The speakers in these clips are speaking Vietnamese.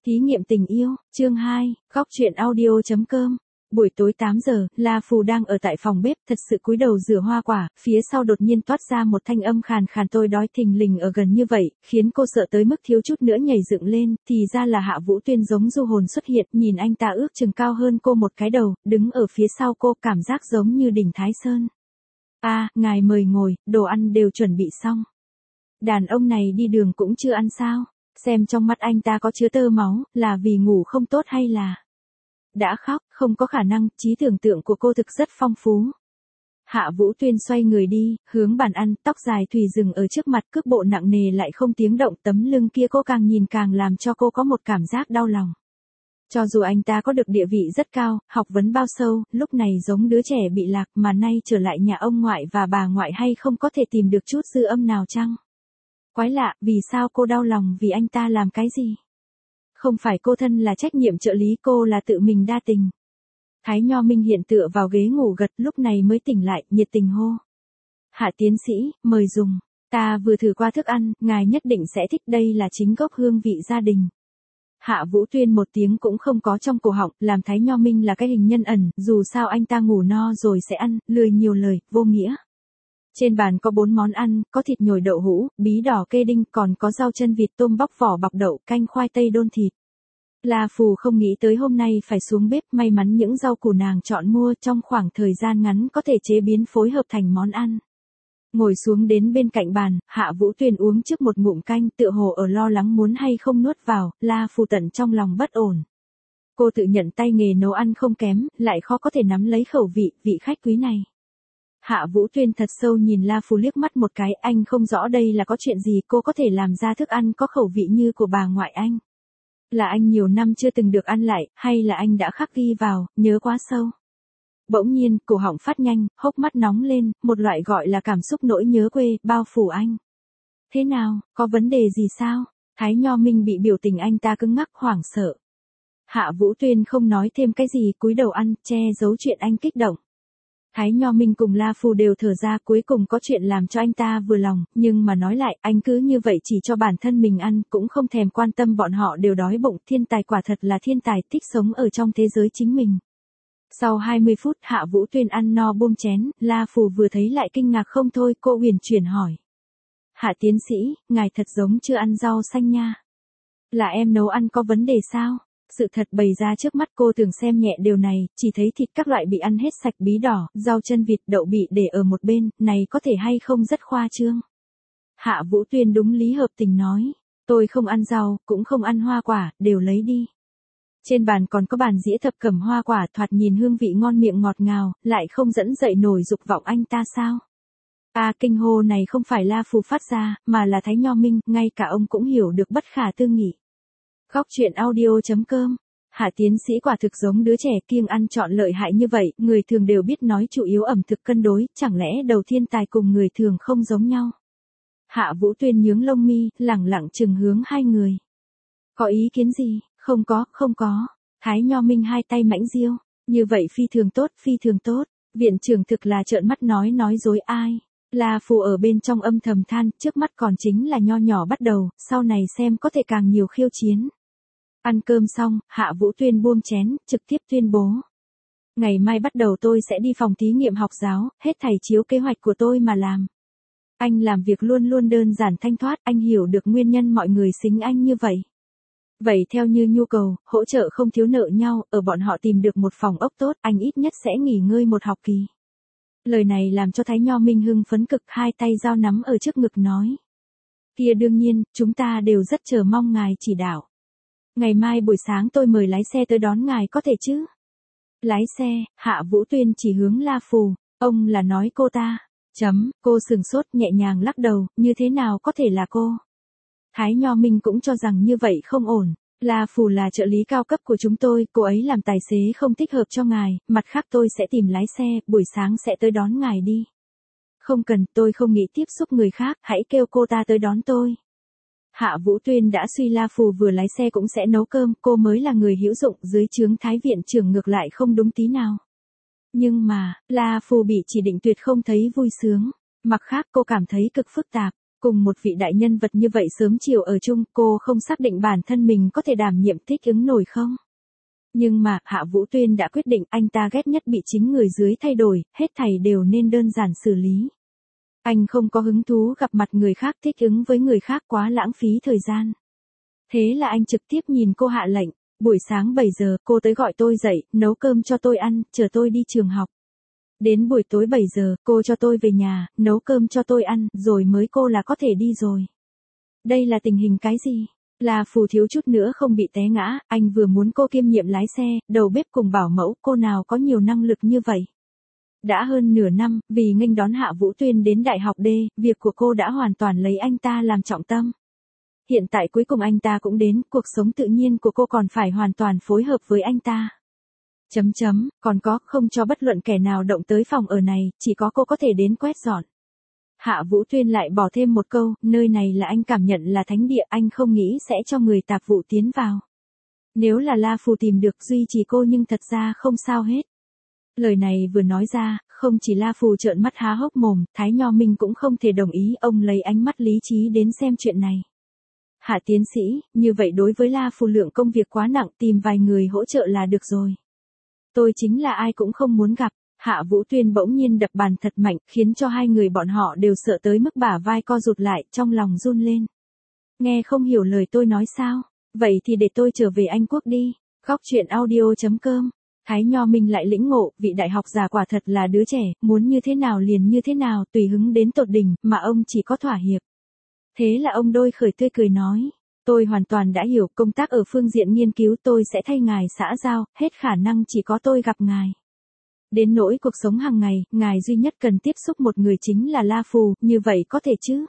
Thí nghiệm tình yêu, chương 2, góc truyện audio.com. Buổi tối 8 giờ, La Phù đang ở tại phòng bếp, thật sự cúi đầu rửa hoa quả, phía sau đột nhiên toát ra một thanh âm khàn khàn tôi đói thình lình ở gần như vậy, khiến cô sợ tới mức thiếu chút nữa nhảy dựng lên, thì ra là Hạ Vũ Tuyên giống du hồn xuất hiện, nhìn anh ta ước chừng cao hơn cô một cái đầu, đứng ở phía sau cô, cảm giác giống như đỉnh Thái Sơn. Ngài mời ngồi, đồ ăn đều chuẩn bị xong. Đàn ông này đi đường cũng chưa ăn sao? Xem trong mắt anh ta có chứa tơ máu, là vì ngủ không tốt hay là đã khóc, không có khả năng, trí tưởng tượng của cô thực rất phong phú. Hạ Vũ Tuyên xoay người đi, hướng bàn ăn, tóc dài thùy dừng ở trước mặt, cước bộ nặng nề lại không tiếng động, tấm lưng kia cô càng nhìn càng làm cho cô có một cảm giác đau lòng. Cho dù anh ta có được địa vị rất cao, học vấn bao sâu, lúc này giống đứa trẻ bị lạc mà nay trở lại nhà ông ngoại và bà ngoại hay không có thể tìm được chút dư âm nào chăng? Quái lạ, vì sao cô đau lòng vì anh ta làm cái gì? Không phải cô thân là trách nhiệm trợ lý, cô là tự mình đa tình. Thái Nho Minh hiện tựa vào ghế ngủ gật, lúc này mới tỉnh lại, nhiệt tình hô. Hạ tiến sĩ, mời dùng. Ta vừa thử qua thức ăn, ngài nhất định sẽ thích, đây là chính gốc hương vị gia đình. Hạ Vũ Tuyên một tiếng cũng không có trong cổ họng, làm Thái Nho Minh là cái hình nhân ẩn, dù sao anh ta ngủ no rồi sẽ ăn, lười nhiều lời, vô nghĩa. Trên bàn có 4 món ăn, có thịt nhồi đậu hũ, bí đỏ kê đinh, còn có rau chân vịt, tôm bóc vỏ bọc đậu, canh khoai tây đôn thịt. La Phù không nghĩ tới hôm nay phải xuống bếp, may mắn những rau củ nàng chọn mua trong khoảng thời gian ngắn có thể chế biến phối hợp thành món ăn. Ngồi xuống đến bên cạnh bàn, Hạ Vũ Tuyên uống trước một ngụm canh, tựa hồ ở lo lắng muốn hay không nuốt vào, La Phù tận trong lòng bất ổn. Cô tự nhận tay nghề nấu ăn không kém, lại khó có thể nắm lấy khẩu vị khách quý này. Hạ Vũ Tuyên thật sâu nhìn La Phù liếc mắt một cái, anh không rõ đây là có chuyện gì, cô có thể làm ra thức ăn có khẩu vị như của bà ngoại anh. Là anh nhiều năm chưa từng được ăn lại, hay là anh đã khắc ghi vào, nhớ quá sâu. Bỗng nhiên, cổ họng phát nhanh, hốc mắt nóng lên, một loại gọi là cảm xúc nỗi nhớ quê, bao phủ anh. Thế nào, có vấn đề gì sao? Thái Nho Minh bị biểu tình anh ta cứng ngắc hoảng sợ. Hạ Vũ Tuyên không nói thêm cái gì, cúi đầu ăn, che giấu chuyện anh kích động. Thái Nho Minh cùng La Phù đều thở ra, cuối cùng có chuyện làm cho anh ta vừa lòng, nhưng mà nói lại, anh cứ như vậy chỉ cho bản thân mình ăn, cũng không thèm quan tâm bọn họ đều đói bụng, thiên tài quả thật là thiên tài, thích sống ở trong thế giới chính mình. Sau 20 phút, Hạ Vũ Tuyên ăn no buông chén, La Phù vừa thấy lại kinh ngạc không thôi, cô huyền chuyển hỏi. Hạ tiến sĩ, ngài thật giống chưa ăn rau xanh nha. Là em nấu ăn có vấn đề sao? Sự thật bày ra trước mắt, cô thường xem nhẹ điều này, chỉ thấy thịt các loại bị ăn hết sạch, bí đỏ, rau chân vịt, đậu bị để ở một bên, này có thể hay không rất khoa trương. Hạ Vũ Tuyên đúng lý hợp tình nói, tôi không ăn rau, cũng không ăn hoa quả, đều lấy đi. Trên bàn còn có bàn dĩa thập cẩm hoa quả, thoạt nhìn hương vị ngon miệng ngọt ngào, lại không dẫn dậy nổi dục vọng anh ta sao? Kinh hô này không phải La Phù phát ra, mà là Thái Nho Minh, ngay cả ông cũng hiểu được bất khả tư nghị. Góc truyện audio.com. Hạ tiến sĩ quả thực giống đứa trẻ kiêng ăn chọn lợi hại như vậy, người thường đều biết nói chủ yếu ẩm thực cân đối, chẳng lẽ đầu thiên tài cùng người thường không giống nhau? Hạ Vũ Tuyên nhướng lông mi, lẳng lặng chừng hướng hai người. Có ý kiến gì? Không có. Thái Nho Minh hai tay mãnh diêu. Như vậy phi thường tốt. Viện trưởng thực là trợn mắt nói dối ai. La Phù ở bên trong âm thầm than, trước mắt còn chính là nho nhỏ bắt đầu, sau này xem có thể càng nhiều khiêu chiến. Ăn cơm xong, Hạ Vũ Tuyên buông chén, trực tiếp tuyên bố. Ngày mai bắt đầu tôi sẽ đi phòng thí nghiệm học giáo, hết thảy chiếu kế hoạch của tôi mà làm. Anh làm việc luôn luôn đơn giản thanh thoát, anh hiểu được nguyên nhân mọi người xính anh như vậy. Vậy theo như nhu cầu, hỗ trợ không thiếu nợ nhau, ở bọn họ tìm được một phòng ốc tốt, anh ít nhất sẽ nghỉ ngơi một học kỳ. Lời này làm cho Thái Nho Minh hưng phấn cực, hai tay dao nắm ở trước ngực nói. Kia đương nhiên, chúng ta đều rất chờ mong ngài chỉ đạo. Ngày mai buổi sáng tôi mời lái xe tới đón ngài có thể chứ? Lái xe, Hạ Vũ Tuyên chỉ hướng La Phù, ông là nói cô ta. Cô sừng sốt nhẹ nhàng lắc đầu, như thế nào có thể là cô? Thái Nho Minh cũng cho rằng như vậy không ổn. La Phù là trợ lý cao cấp của chúng tôi, cô ấy làm tài xế không thích hợp cho ngài, mặt khác tôi sẽ tìm lái xe, buổi sáng sẽ tới đón ngài đi. Không cần, tôi không nghĩ tiếp xúc người khác, hãy kêu cô ta tới đón tôi. Hạ Vũ Tuyên đã suy La Phù vừa lái xe cũng sẽ nấu cơm, cô mới là người hữu dụng, dưới trướng Thái viện trưởng ngược lại không đúng tí nào. Nhưng mà, La Phù bị chỉ định tuyệt không thấy vui sướng, mặt khác cô cảm thấy cực phức tạp. Cùng một vị đại nhân vật như vậy sớm chiều ở chung, cô không xác định bản thân mình có thể đảm nhiệm thích ứng nổi không? Nhưng mà, Hạ Vũ Tuyên đã quyết định anh ta ghét nhất bị chính người dưới thay đổi, hết thảy đều nên đơn giản xử lý. Anh không có hứng thú gặp mặt người khác, thích ứng với người khác quá lãng phí thời gian. Thế là anh trực tiếp nhìn cô hạ lệnh, buổi sáng 7 giờ cô tới gọi tôi dậy, nấu cơm cho tôi ăn, chờ tôi đi trường học. Đến buổi tối 7 giờ, cô cho tôi về nhà, nấu cơm cho tôi ăn, rồi mới cô là có thể đi rồi. Đây là tình hình cái gì? La Phù thiếu chút nữa không bị té ngã, anh vừa muốn cô kiêm nhiệm lái xe, đầu bếp cùng bảo mẫu, cô nào có nhiều năng lực như vậy. Đã hơn nửa năm, vì nghênh đón Hạ Vũ Tuyên đến đại học D, việc của cô đã hoàn toàn lấy anh ta làm trọng tâm. Hiện tại cuối cùng anh ta cũng đến, cuộc sống tự nhiên của cô còn phải hoàn toàn phối hợp với anh ta. Còn có, không cho bất luận kẻ nào động tới phòng ở này, chỉ có cô có thể đến quét dọn. Hạ Vũ Tuyên lại bỏ thêm một câu, nơi này là anh cảm nhận là thánh địa, anh không nghĩ sẽ cho người tạp vụ tiến vào. Nếu là La Phù tìm được duy trì cô nhưng thật ra không sao hết. Lời này vừa nói ra, không chỉ La Phù trợn mắt há hốc mồm, Thái Nho Minh cũng không thể đồng ý, ông lấy ánh mắt lý trí đến xem chuyện này. Hạ tiến sĩ, như vậy đối với La Phù lượng công việc quá nặng, tìm vài người hỗ trợ là được rồi. Tôi chính là ai cũng không muốn gặp. Hạ Vũ Tuyên bỗng nhiên đập bàn thật mạnh, khiến cho hai người bọn họ đều sợ tới mức bả vai co rụt lại, trong lòng run lên. Nghe không hiểu lời tôi nói sao? Vậy thì để tôi trở về Anh Quốc đi. Góc truyện audio.com. Thái Nho Minh lại lĩnh ngộ, vị đại học già quả thật là đứa trẻ, muốn như thế nào liền như thế nào, tùy hứng đến tột đỉnh, mà ông chỉ có thỏa hiệp. Thế là ông đôi khởi tươi cười nói. Tôi hoàn toàn đã hiểu, công tác ở phương diện nghiên cứu tôi sẽ thay ngài xã giao, hết khả năng chỉ có tôi gặp ngài. Đến nỗi cuộc sống hàng ngày, ngài duy nhất cần tiếp xúc một người chính là La Phù, như vậy có thể chứ?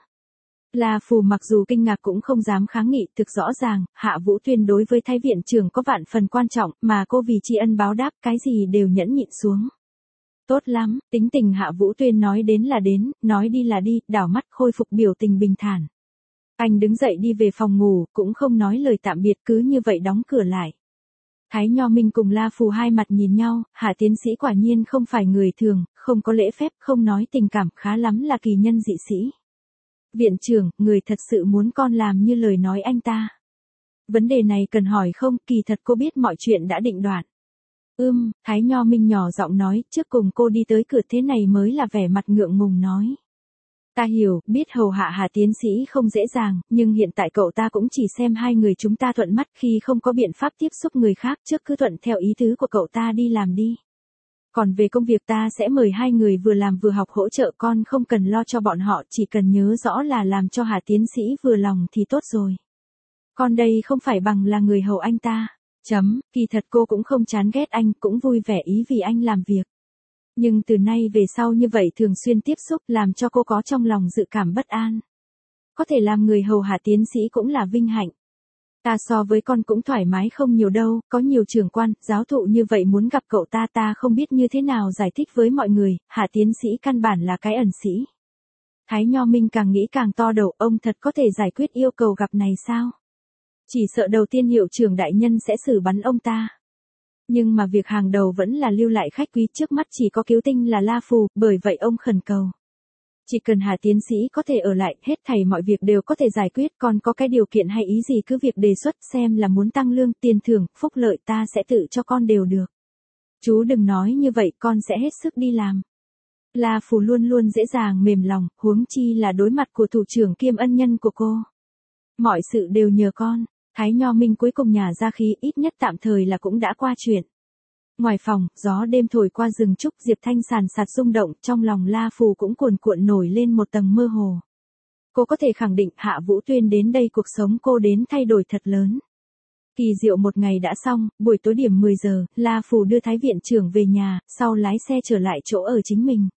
La Phù mặc dù kinh ngạc cũng không dám kháng nghị, thực rõ ràng, Hạ Vũ Tuyên đối với Thái viện trưởng có vạn phần quan trọng, mà cô vì tri ân báo đáp, cái gì đều nhẫn nhịn xuống. Tốt lắm, tính tình Hạ Vũ Tuyên nói đến là đến, nói đi là đi, đảo mắt khôi phục biểu tình bình thản. Anh đứng dậy đi về phòng ngủ, cũng không nói lời tạm biệt, cứ như vậy đóng cửa lại. Thái Nho Minh cùng La Phù hai mặt nhìn nhau, Hạ tiến sĩ quả nhiên không phải người thường, không có lễ phép, không nói tình cảm, khá lắm là kỳ nhân dị sĩ. Viện trưởng, người thật sự muốn con làm như lời nói anh ta. Vấn đề này cần hỏi không, kỳ thật cô biết mọi chuyện đã định đoạt. Thái Nho Minh nhỏ giọng nói, trước cùng cô đi tới cửa thế này mới là vẻ mặt ngượng ngùng nói. Ta hiểu, biết hầu hạ Hạ tiến sĩ không dễ dàng, nhưng hiện tại cậu ta cũng chỉ xem hai người chúng ta thuận mắt, khi không có biện pháp tiếp xúc người khác, trước cứ thuận theo ý tứ của cậu ta đi làm đi. Còn về công việc ta sẽ mời hai người vừa làm vừa học hỗ trợ, con không cần lo cho bọn họ, chỉ cần nhớ rõ là làm cho Hạ tiến sĩ vừa lòng thì tốt rồi. Con đây không phải bằng là người hầu anh ta. Kỳ thật cô cũng không chán ghét anh, cũng vui vẻ ý vì anh làm việc. Nhưng từ nay về sau như vậy thường xuyên tiếp xúc làm cho cô có trong lòng dự cảm bất an. Có thể làm người hầu hạ tiến sĩ cũng là vinh hạnh. Ta so với con cũng thoải mái không nhiều đâu, có nhiều trưởng quan, giáo thụ như vậy muốn gặp cậu ta không biết như thế nào giải thích với mọi người, Hạ tiến sĩ căn bản là cái ẩn sĩ. Thái Nho Minh càng nghĩ càng to đầu, ông thật có thể giải quyết yêu cầu gặp này sao? Chỉ sợ đầu tiên hiệu trưởng đại nhân sẽ xử bắn ông ta. Nhưng mà việc hàng đầu vẫn là lưu lại khách quý, trước mắt chỉ có cứu tinh là La Phù, bởi vậy ông khẩn cầu. Chỉ cần Hạ tiến sĩ có thể ở lại, hết thảy mọi việc đều có thể giải quyết, còn có cái điều kiện hay ý gì cứ việc đề xuất, xem là muốn tăng lương, tiền thưởng, phúc lợi ta sẽ tự cho con đều được. Chú đừng nói như vậy, con sẽ hết sức đi làm. La Phù luôn luôn dễ dàng mềm lòng, huống chi là đối mặt của thủ trưởng kiêm ân nhân của cô. Mọi sự đều nhờ con. Thái Nho Minh cuối cùng nhả ra khí, ít nhất tạm thời là cũng đã qua chuyện. Ngoài phòng, gió đêm thổi qua rừng trúc, Diệp Thanh sàn sạt rung động, trong lòng La Phù cũng cuồn cuộn nổi lên một tầng mơ hồ. Cô có thể khẳng định Hạ Vũ Tuyên đến đây cuộc sống cô đến thay đổi thật lớn. Kỳ diệu một ngày đã xong, buổi tối điểm 10 giờ, La Phù đưa Thái viện trưởng về nhà, sau lái xe trở lại chỗ ở chính mình.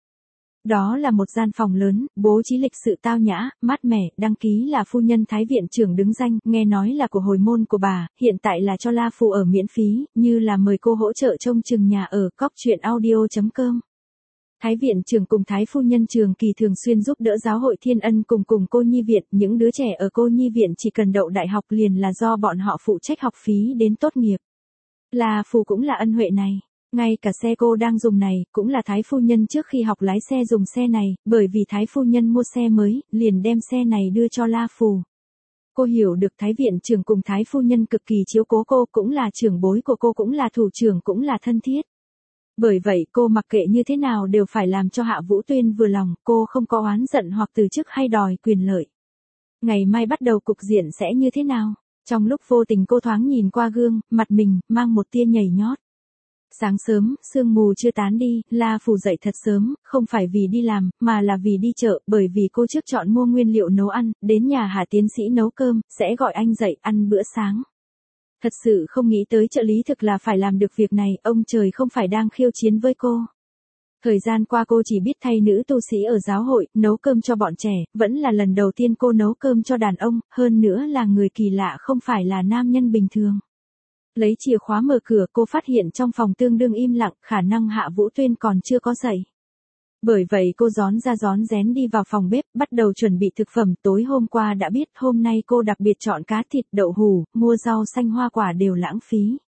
Đó là một gian phòng lớn, bố trí lịch sự tao nhã, mát mẻ, đăng ký là phu nhân Thái viện trưởng đứng danh, nghe nói là của hồi môn của bà, hiện tại là cho La Phù ở miễn phí, như là mời cô hỗ trợ trông chừng nhà ở. Góc truyện audio.com. Thái viện trưởng cùng Thái phu nhân Trường Kỳ thường xuyên giúp đỡ giáo hội Thiên Ân cùng cô nhi viện, những đứa trẻ ở cô nhi viện chỉ cần đậu đại học liền là do bọn họ phụ trách học phí đến tốt nghiệp. La Phù cũng là ân huệ này. Ngay cả xe cô đang dùng này, cũng là Thái phu nhân trước khi học lái xe dùng xe này, bởi vì Thái phu nhân mua xe mới, liền đem xe này đưa cho La Phù. Cô hiểu được Thái viện trưởng cùng Thái phu nhân cực kỳ chiếu cố cô, cũng là trưởng bối của cô, cũng là thủ trưởng, cũng là thân thiết. Bởi vậy cô mặc kệ như thế nào đều phải làm cho Hạ Vũ Tuyên vừa lòng, cô không có oán giận hoặc từ chức hay đòi quyền lợi. Ngày mai bắt đầu cục diện sẽ như thế nào? Trong lúc vô tình cô thoáng nhìn qua gương, mặt mình mang một tia nhảy nhót. Sáng sớm, sương mù chưa tán đi, La Phù dậy thật sớm, không phải vì đi làm, mà là vì đi chợ, bởi vì cô trước chọn mua nguyên liệu nấu ăn, đến nhà Hạ tiến sĩ nấu cơm, sẽ gọi anh dậy ăn bữa sáng. Thật sự không nghĩ tới trợ lý thực là phải làm được việc này, ông trời không phải đang khiêu chiến với cô. Thời gian qua cô chỉ biết thay nữ tu sĩ ở giáo hội, nấu cơm cho bọn trẻ, vẫn là lần đầu tiên cô nấu cơm cho đàn ông, hơn nữa là người kỳ lạ không phải là nam nhân bình thường. Lấy chìa khóa mở cửa cô phát hiện trong phòng tương đương im lặng, khả năng Hạ Vũ Tuyên còn chưa có dậy. Bởi vậy cô rón ra rón rén đi vào phòng bếp, bắt đầu chuẩn bị thực phẩm. Tối hôm qua đã biết, hôm nay cô đặc biệt chọn cá thịt, đậu hủ, mua rau xanh hoa quả đều lãng phí.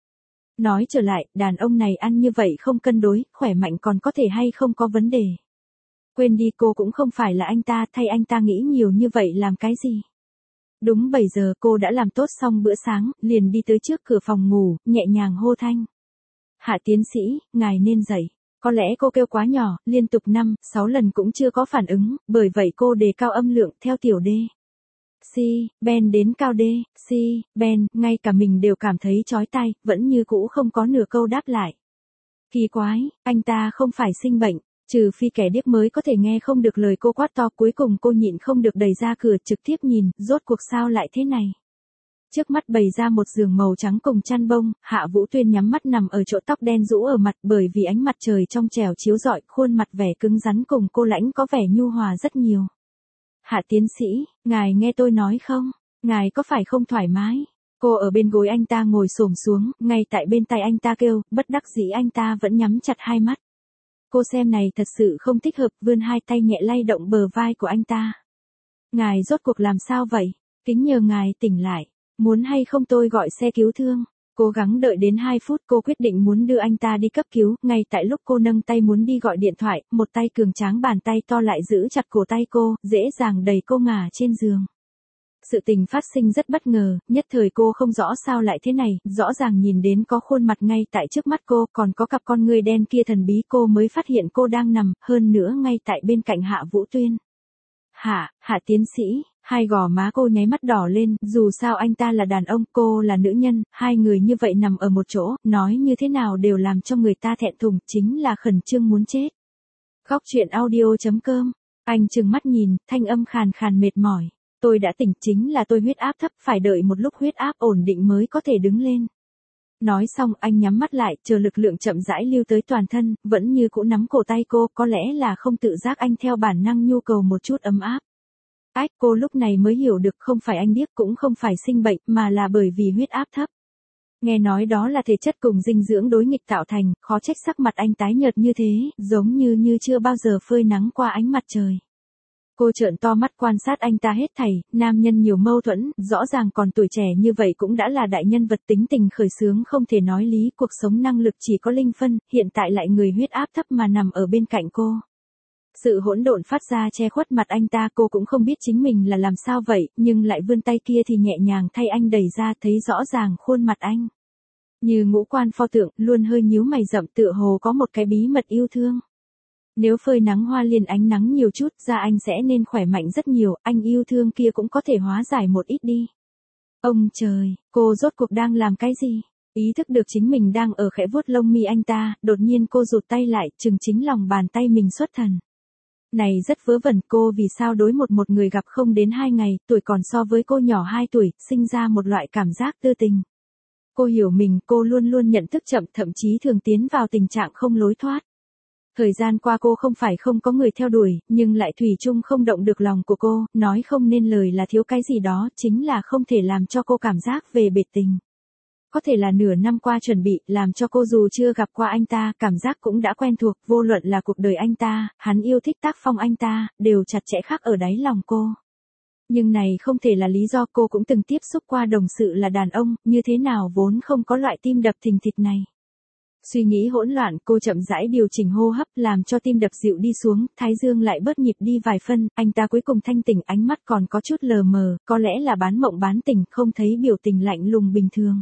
Nói trở lại, đàn ông này ăn như vậy không cân đối, khỏe mạnh còn có thể hay không có vấn đề. Quên đi, cô cũng không phải là anh ta, thay anh ta nghĩ nhiều như vậy làm cái gì. Đúng 7 giờ cô đã làm tốt xong bữa sáng, liền đi tới trước cửa phòng ngủ, nhẹ nhàng hô thanh. Hạ tiến sĩ, ngài nên dậy. Có lẽ cô kêu quá nhỏ, liên tục 5-6 lần cũng chưa có phản ứng, bởi vậy cô đề cao âm lượng theo tiểu D. Si, Ben đến cao D, Si, Ben, ngay cả mình đều cảm thấy chói tai, vẫn như cũ không có nửa câu đáp lại. Kỳ quái, anh ta không phải sinh bệnh, trừ phi kẻ điếc mới có thể nghe không được lời cô quát to. Cuối cùng cô nhịn không được đẩy ra cửa trực tiếp nhìn, rốt cuộc sao lại thế này. Trước mắt bày ra một giường màu trắng cùng chăn bông, Hạ Vũ Tuyên nhắm mắt nằm ở chỗ tóc đen rũ ở mặt, bởi vì ánh mặt trời trong trẻo chiếu rọi, khuôn mặt vẻ cứng rắn cùng cô lãnh có vẻ nhu hòa rất nhiều. Hạ tiến sĩ, ngài nghe tôi nói không? Ngài có phải không thoải mái? Cô ở bên gối anh ta ngồi xổm xuống, ngay tại bên tai anh ta kêu, bất đắc dĩ anh ta vẫn nhắm chặt hai mắt. Cô xem này thật sự không thích hợp, vươn hai tay nhẹ lay động bờ vai của anh ta. Ngài rốt cuộc làm sao vậy? Kính nhờ ngài tỉnh lại. Muốn hay không tôi gọi xe cứu thương? Cố gắng đợi đến 2 phút cô quyết định muốn đưa anh ta đi cấp cứu. Ngay tại lúc cô nâng tay muốn đi gọi điện thoại, một tay cường tráng bàn tay to lại giữ chặt cổ tay cô, dễ dàng đẩy cô ngả trên giường. Sự tình phát sinh rất bất ngờ, nhất thời cô không rõ sao lại thế này, rõ ràng nhìn đến có khuôn mặt ngay tại trước mắt cô, còn có cặp con ngươi đen kia thần bí, cô mới phát hiện cô đang nằm, hơn nữa ngay tại bên cạnh Hạ Vũ Tuyên. Hạ tiến sĩ, hai gò má cô nháy mắt đỏ lên, dù sao anh ta là đàn ông, cô là nữ nhân, hai người như vậy nằm ở một chỗ, nói như thế nào đều làm cho người ta thẹn thùng, chính là khẩn trương muốn chết. Góc truyện audio.com, anh trừng mắt nhìn, thanh âm khàn khàn mệt mỏi. Tôi đã tỉnh, chính là tôi huyết áp thấp, phải đợi một lúc huyết áp ổn định mới có thể đứng lên. Nói xong anh nhắm mắt lại, chờ lực lượng chậm rãi lưu tới toàn thân, vẫn như cũ nắm cổ tay cô, có lẽ là không tự giác anh theo bản năng nhu cầu một chút ấm áp. Cô lúc này mới hiểu được không phải anh điếc cũng không phải sinh bệnh, mà là bởi vì huyết áp thấp. Nghe nói đó là thể chất cùng dinh dưỡng đối nghịch tạo thành, khó trách sắc mặt anh tái nhợt như thế, giống như chưa bao giờ phơi nắng qua ánh mặt trời. Cô trợn to mắt quan sát anh ta hết thảy, nam nhân nhiều mâu thuẫn, rõ ràng còn tuổi trẻ như vậy cũng đã là đại nhân vật, tính tình khởi xướng không thể nói lý, cuộc sống năng lực chỉ có linh phân, hiện tại lại người huyết áp thấp mà nằm ở bên cạnh cô. Sự hỗn độn phát ra che khuất mặt anh ta, cô cũng không biết chính mình là làm sao vậy, nhưng lại vươn tay kia thì nhẹ nhàng thay anh đẩy ra, thấy rõ ràng khuôn mặt anh. Như ngũ quan pho tượng, luôn hơi nhíu mày rậm, tựa hồ có một cái bí mật yêu thương. Nếu phơi nắng hoa liền ánh nắng nhiều chút ra anh sẽ nên khỏe mạnh rất nhiều, anh yêu thương kia cũng có thể hóa giải một ít đi. Ông trời, cô rốt cuộc đang làm cái gì? Ý thức được chính mình đang ở khẽ vuốt lông mi anh ta, đột nhiên cô rụt tay lại, chừng chính lòng bàn tay mình xuất thần. Này rất vớ vẩn, cô vì sao đối một người gặp không đến 2 ngày, tuổi còn so với cô nhỏ 2 tuổi, sinh ra một loại cảm giác tư tình. Cô hiểu mình, cô luôn luôn nhận thức chậm, thậm chí thường tiến vào tình trạng không lối thoát. Thời gian qua cô không phải không có người theo đuổi, nhưng lại thủy chung không động được lòng của cô, nói không nên lời là thiếu cái gì đó, chính là không thể làm cho cô cảm giác về bệt tình. Có thể là nửa năm qua chuẩn bị, làm cho cô dù chưa gặp qua anh ta, cảm giác cũng đã quen thuộc, vô luận là cuộc đời anh ta, hắn yêu thích tác phong anh ta, đều chặt chẽ khắc ở đáy lòng cô. Nhưng này không thể là lý do, cô cũng từng tiếp xúc qua đồng sự là đàn ông, như thế nào vốn không có loại tim đập thình thịch này. Suy nghĩ hỗn loạn, cô chậm rãi điều chỉnh hô hấp làm cho tim đập dịu đi xuống, thái dương lại bớt nhịp đi vài phân, anh ta cuối cùng thanh tỉnh, ánh mắt còn có chút lờ mờ, có lẽ là bán mộng bán tỉnh, không thấy biểu tình lạnh lùng bình thường.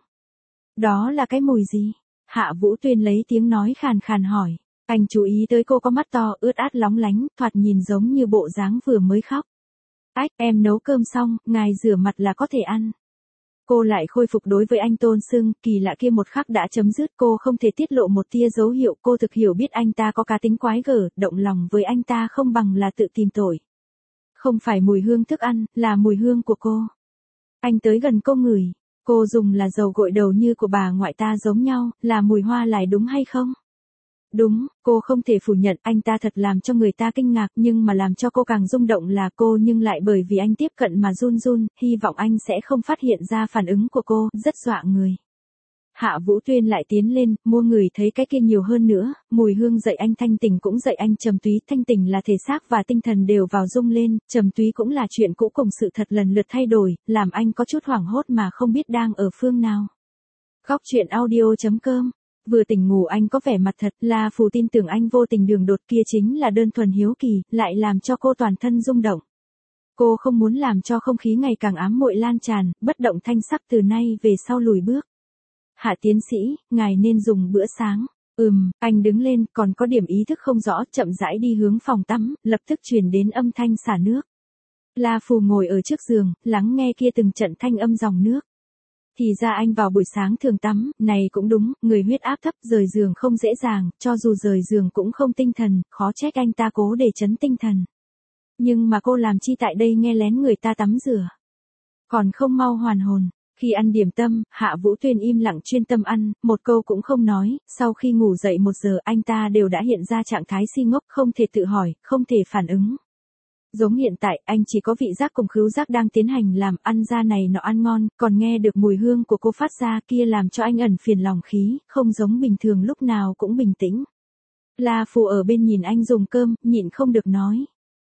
Đó là cái mùi gì? Hạ Vũ Tuyên lấy tiếng nói khàn khàn hỏi. Anh chú ý tới cô có mắt to, ướt át lóng lánh, thoạt nhìn giống như bộ dáng vừa mới khóc. Ách, em nấu cơm xong, ngài rửa mặt là có thể ăn. Cô lại khôi phục đối với anh tôn sưng, kỳ lạ kia một khắc đã chấm dứt, cô không thể tiết lộ một tia dấu hiệu, cô thực hiểu biết anh ta có cá tính quái gở, động lòng với anh ta không bằng là tự tìm tội. Không phải mùi hương thức ăn, là mùi hương của cô. Anh tới gần cô ngửi, cô dùng là dầu gội đầu như của bà ngoại ta giống nhau, là mùi hoa lại đúng hay không? Đúng, cô không thể phủ nhận anh ta thật làm cho người ta kinh ngạc nhưng mà làm cho cô càng rung động là cô nhưng lại bởi vì anh tiếp cận mà run run, hy vọng anh sẽ không phát hiện ra phản ứng của cô, rất dọa người. Hạ Vũ Tuyên lại tiến lên, mua người thấy cái kia nhiều hơn nữa, mùi hương dậy anh thanh tỉnh cũng dậy anh trầm túy, thanh tỉnh là thể xác và tinh thần đều vào rung lên, trầm túy cũng là chuyện cũ cùng sự thật lần lượt thay đổi, làm anh có chút hoảng hốt mà không biết đang ở phương nào. Góc truyện audio.com. Vừa tỉnh ngủ anh có vẻ mặt thật, La Phù tin tưởng anh vô tình đường đột kia chính là đơn thuần hiếu kỳ, lại làm cho cô toàn thân rung động. Cô không muốn làm cho không khí ngày càng ám muội lan tràn, bất động thanh sắc từ nay về sau lùi bước. Hạ tiến sĩ, ngài nên dùng bữa sáng. Anh đứng lên, còn có điểm ý thức không rõ, chậm rãi đi hướng phòng tắm, lập tức truyền đến âm thanh xả nước. La Phù ngồi ở trước giường, lắng nghe kia từng trận thanh âm dòng nước. Thì ra anh vào buổi sáng thường tắm, này cũng đúng, người huyết áp thấp rời giường không dễ dàng, cho dù rời giường cũng không tinh thần, khó trách anh ta cố để trấn tinh thần. Nhưng mà cô làm chi tại đây nghe lén người ta tắm rửa. Còn không mau hoàn hồn. Khi ăn điểm tâm, Hạ Vũ Tuyên im lặng chuyên tâm ăn, một câu cũng không nói, sau khi ngủ dậy 1 giờ anh ta đều đã hiện ra trạng thái si ngốc, không thể tự hỏi, không thể phản ứng. Giống hiện tại, anh chỉ có vị giác cùng khứu giác đang tiến hành làm ăn ra này nọ ăn ngon, còn nghe được mùi hương của cô phát ra kia làm cho anh ẩn phiền lòng khí, không giống bình thường lúc nào cũng bình tĩnh. La Phù ở bên nhìn anh dùng cơm, nhịn không được nói.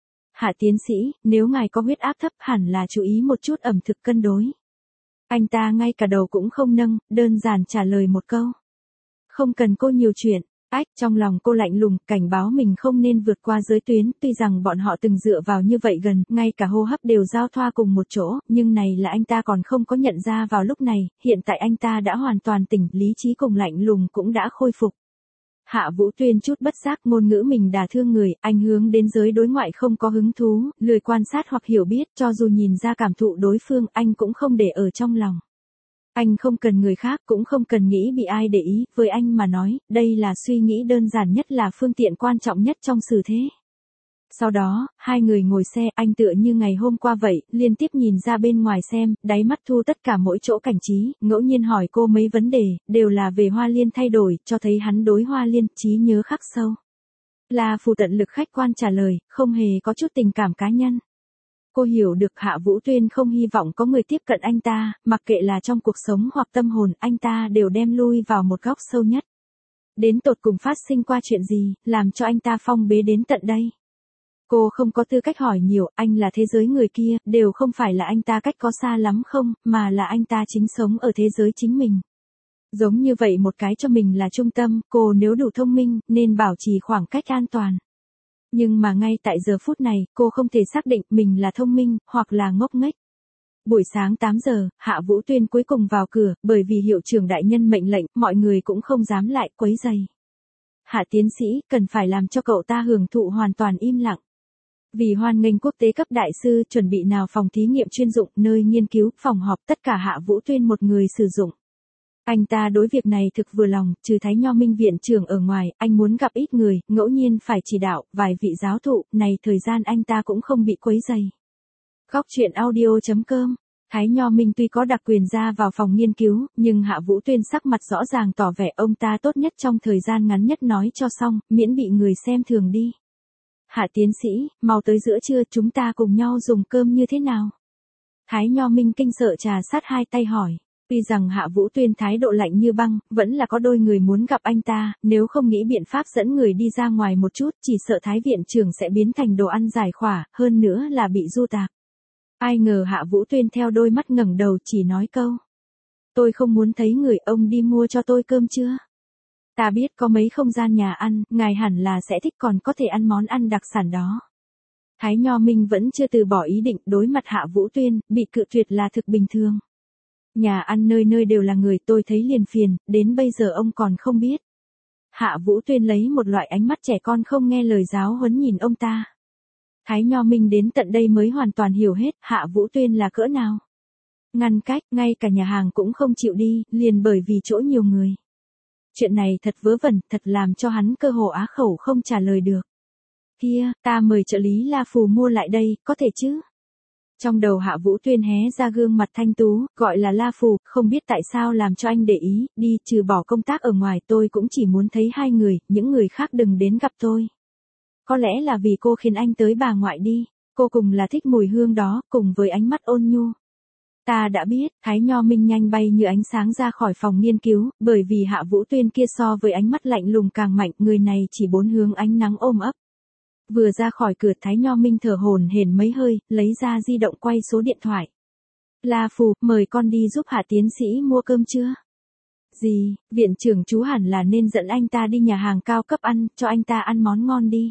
Hạ tiến sĩ, nếu ngài có huyết áp thấp hẳn là chú ý một chút ẩm thực cân đối. Anh ta ngay cả đầu cũng không nâng, đơn giản trả lời một câu. Không cần cô nhiều chuyện. Trong lòng cô lạnh lùng, cảnh báo mình không nên vượt qua giới tuyến, tuy rằng bọn họ từng dựa vào như vậy gần, ngay cả hô hấp đều giao thoa cùng một chỗ, nhưng này là anh ta còn không có nhận ra vào lúc này, hiện tại anh ta đã hoàn toàn tỉnh, lý trí cùng lạnh lùng cũng đã khôi phục. Hạ Vũ Tuyên chút bất giác ngôn ngữ mình đả thương người, anh hướng đến giới đối ngoại không có hứng thú, lười quan sát hoặc hiểu biết, cho dù nhìn ra cảm thụ đối phương, anh cũng không để ở trong lòng. Anh không cần người khác, cũng không cần nghĩ bị ai để ý, với anh mà nói, đây là suy nghĩ đơn giản nhất là phương tiện quan trọng nhất trong xử thế. Sau đó, hai người ngồi xe, anh tựa như ngày hôm qua vậy, liên tiếp nhìn ra bên ngoài xem, đáy mắt thu tất cả mỗi chỗ cảnh trí, ngẫu nhiên hỏi cô mấy vấn đề, đều là về Hoa Liên thay đổi, cho thấy hắn đối Hoa Liên trí nhớ khắc sâu. La Phù tận lực khách quan trả lời, không hề có chút tình cảm cá nhân. Cô hiểu được Hạ Vũ Tuyên không hy vọng có người tiếp cận anh ta, mặc kệ là trong cuộc sống hoặc tâm hồn, anh ta đều đem lui vào một góc sâu nhất. Đến tột cùng phát sinh qua chuyện gì, làm cho anh ta phong bế đến tận đây. Cô không có tư cách hỏi nhiều, anh là thế giới người kia, đều không phải là anh ta cách có xa lắm không, mà là anh ta chính sống ở thế giới chính mình. Giống như vậy một cái cho mình là trung tâm, cô nếu đủ thông minh, nên bảo trì khoảng cách an toàn. Nhưng mà ngay tại giờ phút này, cô không thể xác định mình là thông minh, hoặc là ngốc nghếch. Buổi sáng 8 giờ, Hạ Vũ Tuyên cuối cùng vào cửa, bởi vì hiệu trưởng đại nhân mệnh lệnh, mọi người cũng không dám lại quấy rầy. Hạ tiến sĩ, cần phải làm cho cậu ta hưởng thụ hoàn toàn im lặng. Vì hoan nghênh quốc tế cấp đại sư chuẩn bị nào phòng thí nghiệm chuyên dụng, nơi nghiên cứu, phòng họp tất cả Hạ Vũ Tuyên một người sử dụng. Anh ta đối việc này thực vừa lòng, trừ Thái Nho Minh viện trưởng ở ngoài, anh muốn gặp ít người, ngẫu nhiên phải chỉ đạo, vài vị giáo thụ, này thời gian anh ta cũng không bị quấy rầy. Góc truyện audio.com. Thái Nho Minh tuy có đặc quyền ra vào phòng nghiên cứu, nhưng Hạ Vũ Tuyên sắc mặt rõ ràng tỏ vẻ ông ta tốt nhất trong thời gian ngắn nhất nói cho xong, miễn bị người xem thường đi. Hạ tiến sĩ, mau tới giữa trưa chúng ta cùng nhau dùng cơm như thế nào? Thái Nho Minh kinh sợ trà sát hai tay hỏi. Tuy rằng Hạ Vũ Tuyên thái độ lạnh như băng, vẫn là có đôi người muốn gặp anh ta, nếu không nghĩ biện pháp dẫn người đi ra ngoài một chút, chỉ sợ Thái viện trưởng sẽ biến thành đồ ăn giải khỏa, hơn nữa là bị du tạc. Ai ngờ Hạ Vũ Tuyên theo đôi mắt ngẩng đầu chỉ nói câu. Tôi không muốn thấy người, ông đi mua cho tôi cơm chưa? Ta biết có mấy không gian nhà ăn, ngài hẳn là sẽ thích còn có thể ăn món ăn đặc sản đó. Thái Nho Minh vẫn chưa từ bỏ ý định, đối mặt Hạ Vũ Tuyên, bị cự tuyệt là thực bình thường. Nhà ăn nơi nơi đều là người, tôi thấy liền phiền, đến bây giờ ông còn không biết. Hạ Vũ Tuyên lấy một loại ánh mắt trẻ con không nghe lời giáo huấn nhìn ông ta. Thái Nho Minh đến tận đây mới hoàn toàn hiểu hết Hạ Vũ Tuyên là cỡ nào. Ngăn cách, ngay cả nhà hàng cũng không chịu đi, liền bởi vì chỗ nhiều người. Chuyện này thật vớ vẩn, thật làm cho hắn cơ hồ á khẩu không trả lời được. Kia, ta mời trợ lý La Phù mua lại đây, có thể chứ? Trong đầu Hạ Vũ Tuyên hé ra gương mặt thanh tú, gọi là La Phù, không biết tại sao làm cho anh để ý, đi, trừ bỏ công tác ở ngoài tôi cũng chỉ muốn thấy hai người, những người khác đừng đến gặp tôi. Có lẽ là vì cô khiến anh tới bà ngoại đi, cô cùng là thích mùi hương đó, cùng với ánh mắt ôn nhu. Ta đã biết, Thái Nho Minh nhanh bay như ánh sáng ra khỏi phòng nghiên cứu, bởi vì Hạ Vũ Tuyên kia so với ánh mắt lạnh lùng càng mạnh, người này chỉ bốn hướng ánh nắng ôm ấp. Vừa ra khỏi cửa Thái Nho Minh thở hổn hển mấy hơi, lấy ra di động quay số điện thoại. La Phù, mời con đi giúp Hạ tiến sĩ mua cơm chưa? Gì, viện trưởng chú hẳn là nên dẫn anh ta đi nhà hàng cao cấp ăn, cho anh ta ăn món ngon đi.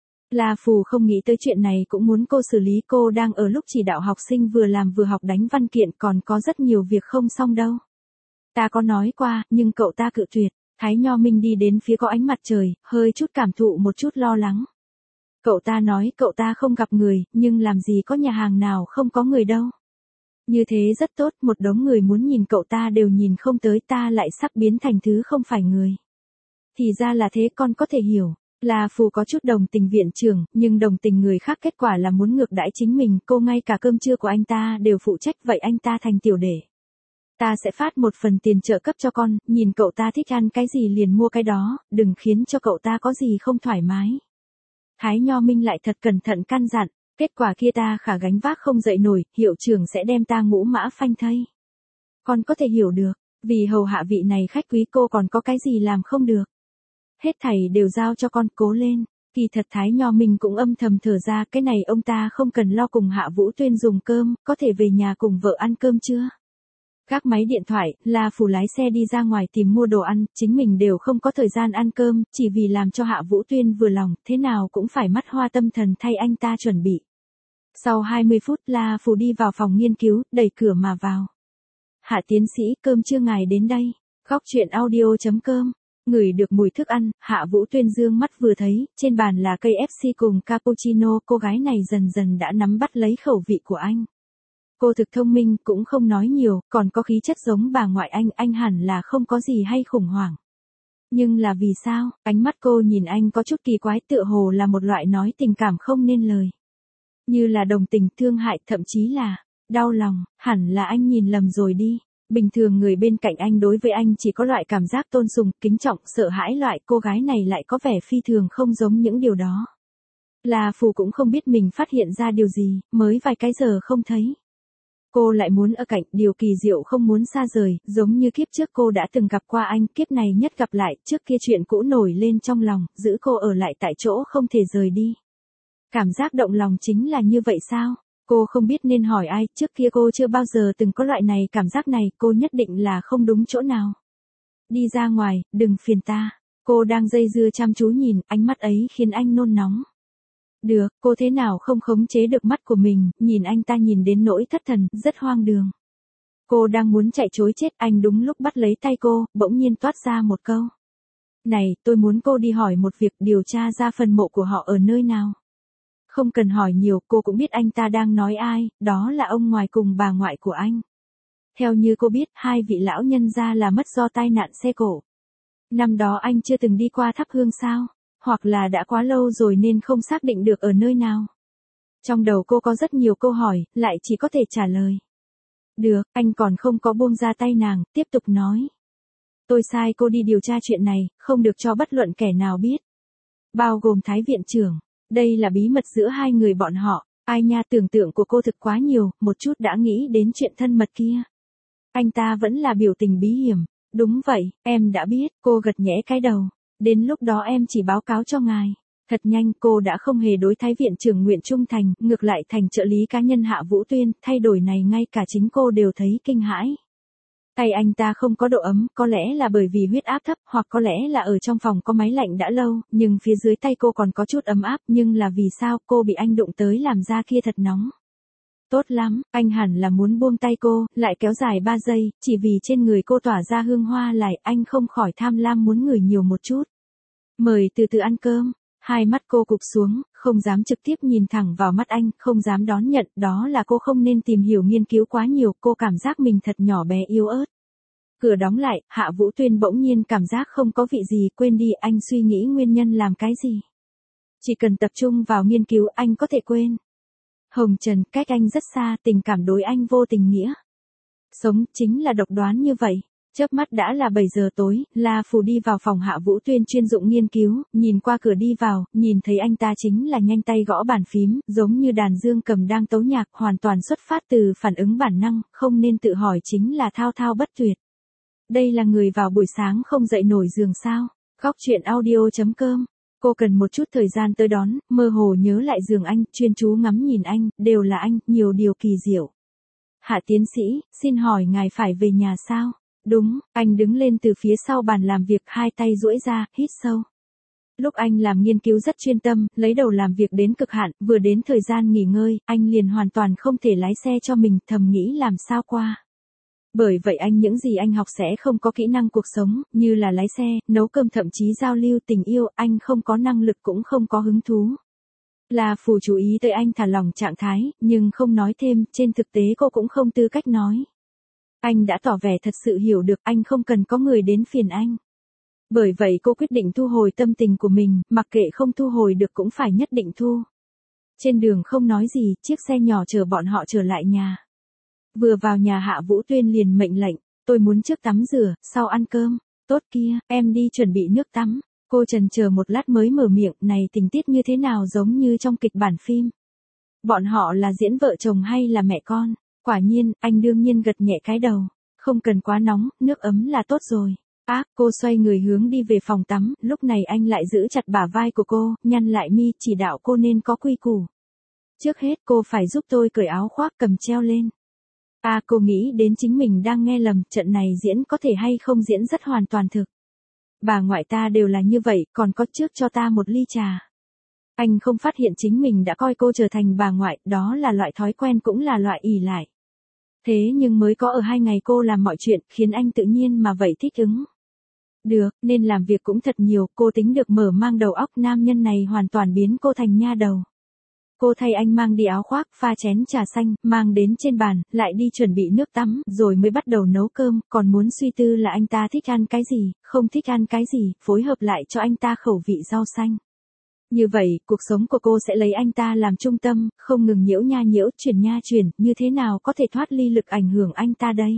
La Phù không nghĩ tới chuyện này cũng muốn cô xử lý, cô đang ở lúc chỉ đạo học sinh vừa làm vừa học đánh văn kiện, còn có rất nhiều việc không xong đâu. Ta có nói qua, nhưng cậu ta cự tuyệt. Thái Nho Minh đi đến phía có ánh mặt trời, hơi chút cảm thụ một chút lo lắng. Cậu ta nói cậu ta không gặp người, nhưng làm gì có nhà hàng nào không có người đâu. Như thế rất tốt, một đống người muốn nhìn cậu ta đều nhìn không tới, ta lại sắp biến thành thứ không phải người. Thì ra là thế, con có thể hiểu. La Phù có chút đồng tình viện trưởng, nhưng đồng tình người khác kết quả là muốn ngược đãi chính mình, cô ngay cả cơm trưa của anh ta đều phụ trách, vậy anh ta thành tiểu đệ. Ta sẽ phát một phần tiền trợ cấp cho con, nhìn cậu ta thích ăn cái gì liền mua cái đó, đừng khiến cho cậu ta có gì không thoải mái. Thái Nho Minh lại thật cẩn thận căn dặn, kết quả kia ta khả gánh vác không dậy nổi, hiệu trưởng sẽ đem ta ngũ mã phanh thây. Con có thể hiểu được, vì hầu hạ vị này khách quý cô còn có cái gì làm không được. Hết thảy đều giao cho con, cố lên. Kỳ thật Thái Nho Minh cũng âm thầm thở ra, cái này ông ta không cần lo cùng Hạ Vũ Tuyên dùng cơm, có thể về nhà cùng vợ ăn cơm chưa? Gác máy điện thoại, La Phù lái xe đi ra ngoài tìm mua đồ ăn, chính mình đều không có thời gian ăn cơm, chỉ vì làm cho Hạ Vũ Tuyên vừa lòng, thế nào cũng phải mắt hoa tâm thần thay anh ta chuẩn bị. Sau 20 phút, La Phù đi vào phòng nghiên cứu, đẩy cửa mà vào. Hạ tiến sĩ, cơm trưa ngài đến đây. Góc chuyện audio.com. Ngửi được mùi thức ăn, Hạ Vũ Tuyên dương mắt vừa thấy, trên bàn là cây FC cùng cappuccino, cô gái này dần dần đã nắm bắt lấy khẩu vị của anh. Cô thực thông minh, cũng không nói nhiều, còn có khí chất giống bà ngoại anh hẳn là không có gì hay khủng hoảng. Nhưng là vì sao, ánh mắt cô nhìn anh có chút kỳ quái, tựa hồ là một loại nói tình cảm không nên lời. Như là đồng tình, thương hại, thậm chí là đau lòng, hẳn là anh nhìn lầm rồi đi. Bình thường người bên cạnh anh đối với anh chỉ có loại cảm giác tôn sùng, kính trọng, sợ hãi, loại cô gái này lại có vẻ phi thường không giống những điều đó. La Phù cũng không biết mình phát hiện ra điều gì, mới vài cái giờ không thấy. Cô lại muốn ở cạnh, điều kỳ diệu không muốn xa rời, giống như kiếp trước cô đã từng gặp qua anh, kiếp này nhất gặp lại, trước kia chuyện cũ nổi lên trong lòng, giữ cô ở lại tại chỗ không thể rời đi. Cảm giác động lòng chính là như vậy sao? Cô không biết nên hỏi ai, trước kia cô chưa bao giờ từng có loại này, cảm giác này, cô nhất định là không đúng chỗ nào. Đi ra ngoài, đừng phiền ta. Cô đang dây dưa chăm chú nhìn, ánh mắt ấy khiến anh nôn nóng. Được, cô thế nào không khống chế được mắt của mình, nhìn anh ta nhìn đến nỗi thất thần, rất hoang đường. Cô đang muốn chạy trối chết, anh đúng lúc bắt lấy tay cô, bỗng nhiên toát ra một câu. Này, tôi muốn cô đi hỏi một việc, điều tra ra phần mộ của họ ở nơi nào. Không cần hỏi nhiều, cô cũng biết anh ta đang nói ai, đó là ông ngoại cùng bà ngoại của anh. Theo như cô biết, hai vị lão nhân gia là mất do tai nạn xe cộ. Năm đó anh chưa từng đi qua thắp hương sao? Hoặc là đã quá lâu rồi nên không xác định được ở nơi nào. Trong đầu cô có rất nhiều câu hỏi, lại chỉ có thể trả lời. Được, anh còn không có buông ra tay nàng, tiếp tục nói. Tôi sai cô đi điều tra chuyện này, không được cho bất luận kẻ nào biết. Bao gồm Thái viện trưởng. Đây là bí mật giữa hai người bọn họ. Ai nha, tưởng tượng của cô thực quá nhiều, một chút đã nghĩ đến chuyện thân mật kia. Anh ta vẫn là biểu tình bí hiểm. Đúng vậy, em đã biết, cô gật nhẹ cái đầu. Đến lúc đó em chỉ báo cáo cho ngài. Thật nhanh, cô đã không hề đối Thái viện trưởng nguyện trung thành, ngược lại thành trợ lý cá nhân Hạ Vũ Tuyên, thay đổi này ngay cả chính cô đều thấy kinh hãi. Tay anh ta không có độ ấm, có lẽ là bởi vì huyết áp thấp, hoặc có lẽ là ở trong phòng có máy lạnh đã lâu, nhưng phía dưới tay cô còn có chút ấm áp, nhưng là vì sao cô bị anh đụng tới làm da kia thật nóng. Tốt lắm, anh hẳn là muốn buông tay cô, lại kéo dài 3 giây, chỉ vì trên người cô tỏa ra hương hoa lại, anh không khỏi tham lam muốn ngửi nhiều một chút. Mời từ từ ăn cơm. Hai mắt cô cụp xuống, không dám trực tiếp nhìn thẳng vào mắt anh, không dám đón nhận, đó là cô không nên tìm hiểu nghiên cứu quá nhiều, cô cảm giác mình thật nhỏ bé yếu ớt. Cửa đóng lại, Hạ Vũ Tuyên bỗng nhiên cảm giác không có vị gì, quên đi, anh suy nghĩ nguyên nhân làm cái gì. Chỉ cần tập trung vào nghiên cứu anh có thể quên. Hồng Trần, cách anh rất xa, tình cảm đối anh vô tình nghĩa. Sống chính là độc đoán như vậy. Chớp mắt đã là 7 giờ tối, La Phù đi vào phòng Hạ Vũ Tuyên chuyên dụng nghiên cứu, nhìn qua cửa đi vào, nhìn thấy anh ta chính là nhanh tay gõ bàn phím, giống như đàn dương cầm đang tấu nhạc, hoàn toàn xuất phát từ phản ứng bản năng, không nên tự hỏi chính là thao thao bất tuyệt. Đây là người vào buổi sáng không dậy nổi giường sao? Góc chuyện audio.com. Cô cần một chút thời gian tới đón, mơ hồ nhớ lại giường anh, chuyên chú ngắm nhìn anh, đều là anh, nhiều điều kỳ diệu. Hạ tiến sĩ, xin hỏi ngài phải về nhà sao? Đúng, anh đứng lên từ phía sau bàn làm việc, hai tay duỗi ra, hít sâu. Lúc anh làm nghiên cứu rất chuyên tâm, lấy đầu làm việc đến cực hạn, vừa đến thời gian nghỉ ngơi, anh liền hoàn toàn không thể lái xe cho mình, thầm nghĩ làm sao qua. Bởi vậy anh những gì anh học sẽ không có kỹ năng cuộc sống, như là lái xe, nấu cơm, thậm chí giao lưu tình yêu, anh không có năng lực cũng không có hứng thú. La Phù chú ý tới anh thả lỏng trạng thái, nhưng không nói thêm, trên thực tế cô cũng không tư cách nói. Anh đã tỏ vẻ thật sự hiểu được anh không cần có người đến phiền anh. Bởi vậy cô quyết định thu hồi tâm tình của mình, mặc kệ không thu hồi được cũng phải nhất định thu. Trên đường không nói gì, chiếc xe nhỏ chở bọn họ trở lại nhà. Vừa vào nhà Hạ Vũ Tuyên liền mệnh lệnh, tôi muốn trước tắm rửa, sau ăn cơm. Tốt kia, em đi chuẩn bị nước tắm. Cô chần chờ một lát mới mở miệng, này tình tiết như thế nào giống như trong kịch bản phim. Bọn họ là diễn vợ chồng hay là mẹ con? Quả nhiên, anh đương nhiên gật nhẹ cái đầu. Không cần quá nóng, nước ấm là tốt rồi. Cô xoay người hướng đi về phòng tắm, lúc này anh lại giữ chặt bả vai của cô, nhăn lại mi, chỉ đạo cô nên có quy củ. Trước hết cô phải giúp tôi cởi áo khoác cầm treo lên. Cô nghĩ đến chính mình đang nghe lầm, trận này diễn có thể hay không diễn rất hoàn toàn thực. Bà ngoại ta đều là như vậy, còn có trước cho ta một ly trà. Anh không phát hiện chính mình đã coi cô trở thành bà ngoại, đó là loại thói quen cũng là loại ỷ lại. Thế nhưng mới có ở 2 ngày cô làm mọi chuyện, khiến anh tự nhiên mà vậy thích ứng. Được, nên làm việc cũng thật nhiều, cô tính được mở mang đầu óc, nam nhân này hoàn toàn biến cô thành nha đầu. Cô thay anh mang đi áo khoác, pha chén trà xanh, mang đến trên bàn, lại đi chuẩn bị nước tắm, rồi mới bắt đầu nấu cơm, còn muốn suy tư là anh ta thích ăn cái gì, không thích ăn cái gì, phối hợp lại cho anh ta khẩu vị rau xanh. Như vậy, cuộc sống của cô sẽ lấy anh ta làm trung tâm, không ngừng nhiễu nha nhiễu, chuyển nha chuyển, như thế nào có thể thoát ly lực ảnh hưởng anh ta đây?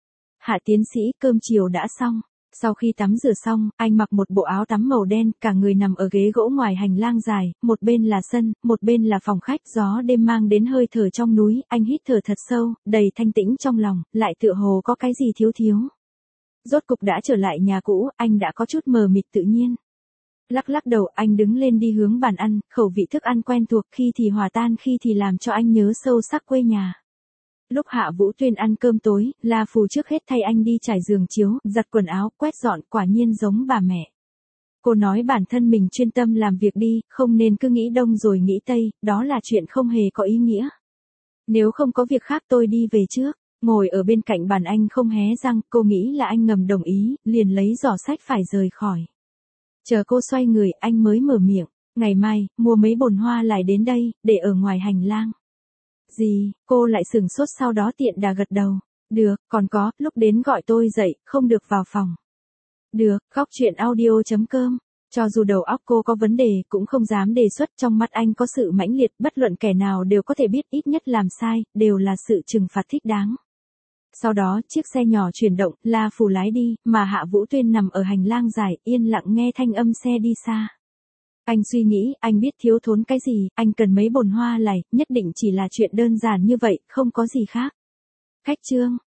Hạ tiến sĩ, cơm chiều đã xong. Sau khi tắm rửa xong, anh mặc một bộ áo tắm màu đen, cả người nằm ở ghế gỗ ngoài hành lang dài, một bên là sân, một bên là phòng khách, gió đêm mang đến hơi thở trong núi, anh hít thở thật sâu, đầy thanh tĩnh trong lòng, lại tựa hồ có cái gì thiếu thiếu. Rốt cục đã trở lại nhà cũ, anh đã có chút mờ mịt tự nhiên. Lắc lắc đầu, anh đứng lên đi hướng bàn ăn, khẩu vị thức ăn quen thuộc, khi thì hòa tan, khi thì làm cho anh nhớ sâu sắc quê nhà. Lúc Hạ Vũ Tuyên ăn cơm tối, La Phù trước hết thay anh đi trải giường chiếu, giặt quần áo, quét dọn, quả nhiên giống bà mẹ. Cô nói bản thân mình chuyên tâm làm việc đi, không nên cứ nghĩ đông rồi nghĩ tây, đó là chuyện không hề có ý nghĩa. Nếu không có việc khác tôi đi về trước. Ngồi ở bên cạnh bàn anh không hé răng, cô nghĩ là anh ngầm đồng ý, liền lấy giỏ sách phải rời khỏi. Chờ cô xoay người, anh mới mở miệng, ngày mai, mua mấy bồn hoa lại đến đây, để ở ngoài hành lang. Gì, cô lại sửng sốt sau đó tiện đà gật đầu. Được, còn có, lúc đến gọi tôi dậy, không được vào phòng. Được, góc chuyện audio.com. Cho dù đầu óc cô có vấn đề, cũng không dám đề xuất, trong mắt anh có sự mãnh liệt, bất luận kẻ nào đều có thể biết ít nhất làm sai, đều là sự trừng phạt thích đáng. Sau đó, chiếc xe nhỏ chuyển động, La Phù lái đi, mà Hạ Vũ Tuyên nằm ở hành lang dài, yên lặng nghe thanh âm xe đi xa. Anh suy nghĩ, anh biết thiếu thốn cái gì, anh cần mấy bồn hoa lài, nhất định chỉ là chuyện đơn giản như vậy, không có gì khác. Khách chương.